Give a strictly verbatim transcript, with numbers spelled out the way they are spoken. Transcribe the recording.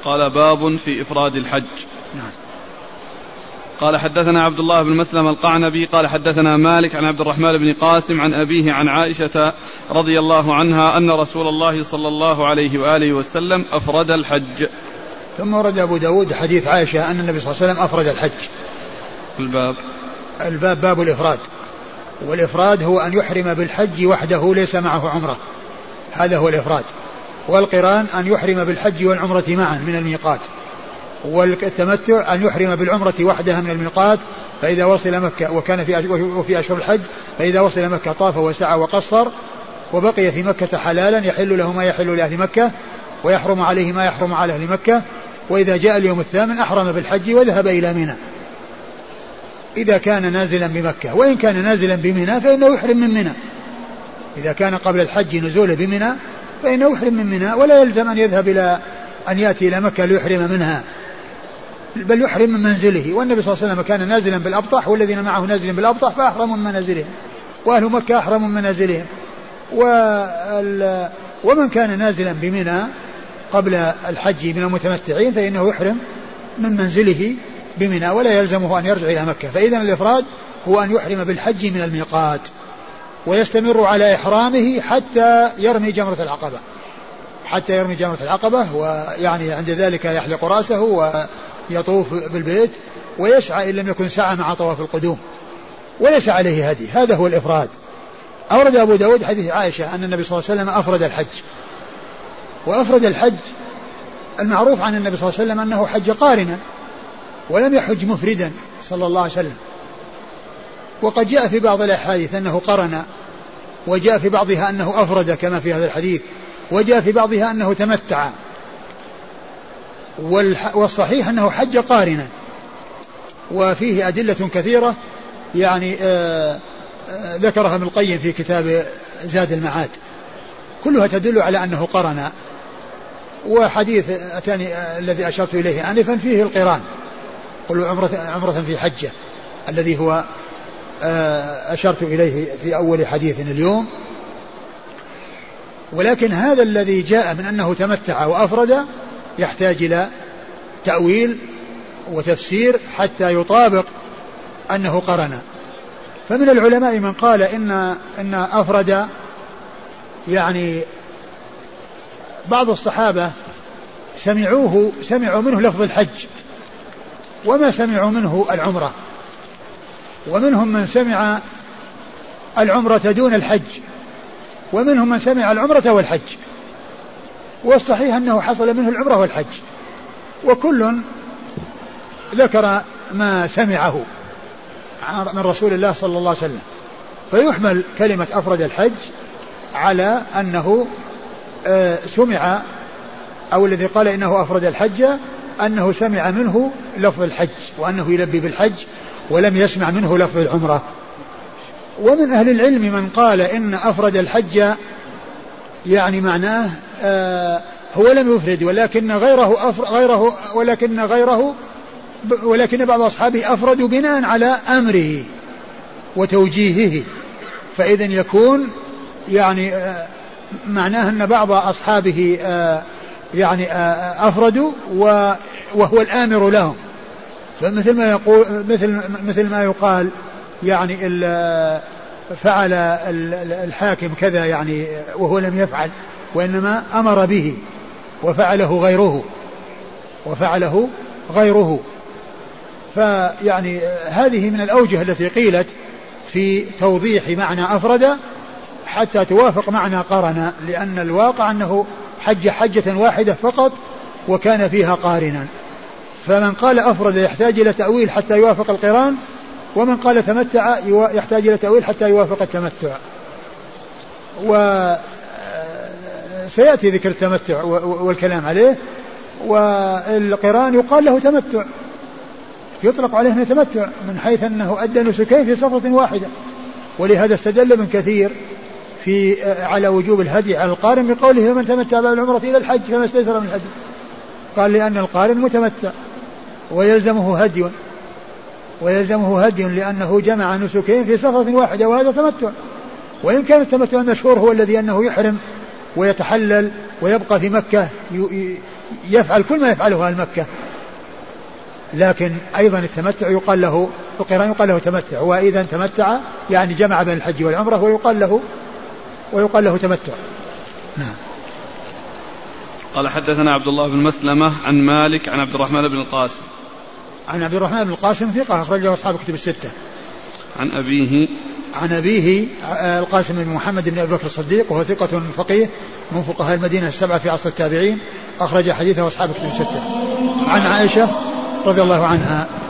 قال باب في إفراد الحج. نعم. قال حدثنا عبد الله بن مسلم القعنبي قال حدثنا مالك عن عبد الرحمن بن قاسم عن أبيه عن عائشة رضي الله عنها أن رسول الله صلى الله عليه وآله وسلم أفرد الحج. ثم ورد أبو داود حديث عائشة أن النبي صلى الله عليه وسلم أفرد الحج. الباب الباب باب الإفراد. والإفراد هو أن يحرم بالحج وحده ليس معه عمرة، هذا هو الإفراد. والقران أن يحرم بالحج والعمرة معا من الميقات. والتمتع أن يحرم بالعمرة وحدها من الميقات فإذا وصل مكة وكان في وفي أشهر الحج فإذا وصل مكة طاف وسعى وقصر وبقي في مكة حلالا يحل له ما يحل لأهل مكة ويحرم عليه ما يحرم على أهل مكة. وإذا جاء اليوم الثامن أحرم بالحج وذهب إلى منى إذا كان نازلا بمكة. وإن كان نازلا بمنى فإنه يحرم من منى. إذا كان قبل الحج نزول بمنى فإنه يحرم من منى ولا يلزم أن يذهب إلى أن يأتي إلى مكة ليحرم منها، بل يحرم من منزله. والنبي صلى الله عليه وسلم كان نازلا بالأبطح والذين معه نازلين بالأبطح فأحرموا من منازلهم، وأهل مكة أحرموا من منازلهم. ومن كان نازلا بمنى قبل الحج من المتمتعين فإنه يحرم من منزله بمنى ولا يلزمه أن يرجع إلى مكة. فإذا الإفراد هو أن يحرم بالحج من الميقات ويستمر على إحرامه حتى يرمي جمرة العقبة حتى يرمي جمرة العقبة ويعني عند ذلك يحلق رأسه ويطوف بالبيت ويسعى إن لم يكن سعى مع طواف القدوم وليس عليه هدي. هذا هو الإفراد. أورد أبو داود حديث عائشة أن النبي صلى الله عليه وسلم أفرد الحج. وأفرد الحج المعروف عن النبي صلى الله عليه وسلم أنه حج قارنا ولم يحج مفردا صلى الله عليه وسلم. وقد جاء في بعض الأحاديث أنه قرن، وجاء في بعضها أنه أفرد كما في هذا الحديث، وجاء في بعضها أنه تمتع. والصحيح أنه حج قارنا وفيه أدلة كثيرة يعني آآ آآ ذكرها ابن القيم في كتاب زاد المعاد كلها تدل على أنه قرن. وحديث الثاني الذي أشرت إليه آنفا فيه القران قل عمرة, عمرة في حجة الذي هو أشرت إليه في أول حديث اليوم. ولكن هذا الذي جاء من أنه تمتع وأفرد يحتاج إلى تأويل وتفسير حتى يطابق أنه قرن. فمن العلماء من قال إن, إن أفرد يعني بعض الصحابة سمعوه سمعوا منه لفظ الحج وما سمعوا منه العمرة، ومنهم من سمع العمرة دون الحج، ومنهم من سمع العمرة والحج. والصحيح أنه حصل منه العمرة والحج، وكل ذكر ما سمعه من رسول الله صلى الله عليه وسلم. فيحمل كلمة أفرد الحج على أنه سمع أو الذي قال إنه أفرد الحج أنه سمع منه لفظ الحج وأنه يلبي بالحج ولم يسمع منه لفظ العمرة. ومن أهل العلم من قال إن أفرد الحج يعني معناه آه هو لم يفرد ولكن غيره أفر غيره ولكن غيره ولكن بعض أصحابه أفردوا بناء على أمره وتوجيهه. فإذا يكون يعني آه معناه أن بعض أصحابه آه يعني آه أفردوا وهو الآمر لهم. فمثل ما يقول مثل مثل ما يقال يعني فعل الحاكم كذا يعني وهو لم يفعل وإنما أمر به وفعله غيره وفعله غيره. فيعني هذه من الأوجه التي قيلت في توضيح معنى أفرد حتى توافق معنى قرن، لأن الواقع أنه حج حجة واحدة فقط وكان فيها قارنا. فمن قال أفرد يحتاج إلى تأويل حتى يوافق القران، ومن قال تمتع يحتاج إلى تأويل حتى يوافق التمتع. وسيأتي ذكر التمتع والكلام عليه. والقران يقال له تمتع، يطلق عليه تمتع من حيث أنه أدى نسكين في سفرة واحدة. ولهذا استدل ابن كثير في على وجوب الهدي على القارن بقوله من تمتع بالعمرة إلى الحج فما استيسر من الهدي. قال لأن القارن متمتع ويلزمه هدي ويلزمه هدي لأنه جمع نسكين في سفرة واحدة، وهذا تمتع. وإن كان التمتع المشهور هو الذي أنه يحرم ويتحلل ويبقى في مكة يفعل كل ما يفعله أهل مكة، لكن أيضا التمتع يقال له القران يقال له تمتع، وإذا تمتع يعني جمع بين الحج والعمرة ويقال له ويقال له تمتع. نعم. قال حدثنا عبد الله بن مسلمة عن مالك عن عبد الرحمن بن القاسم عن عبد الرحمن بن القاسم ثقة أخرجه أصحاب كتب الستة. عن أبيه عن أبيه القاسم بن محمد بن أبي بكر الصديق وهو ثقة فقيه من فقهاء المدينة السبعة في عصر التابعين، أخرج حديثه أصحاب كتب الستة. عن عائشة رضي الله عنها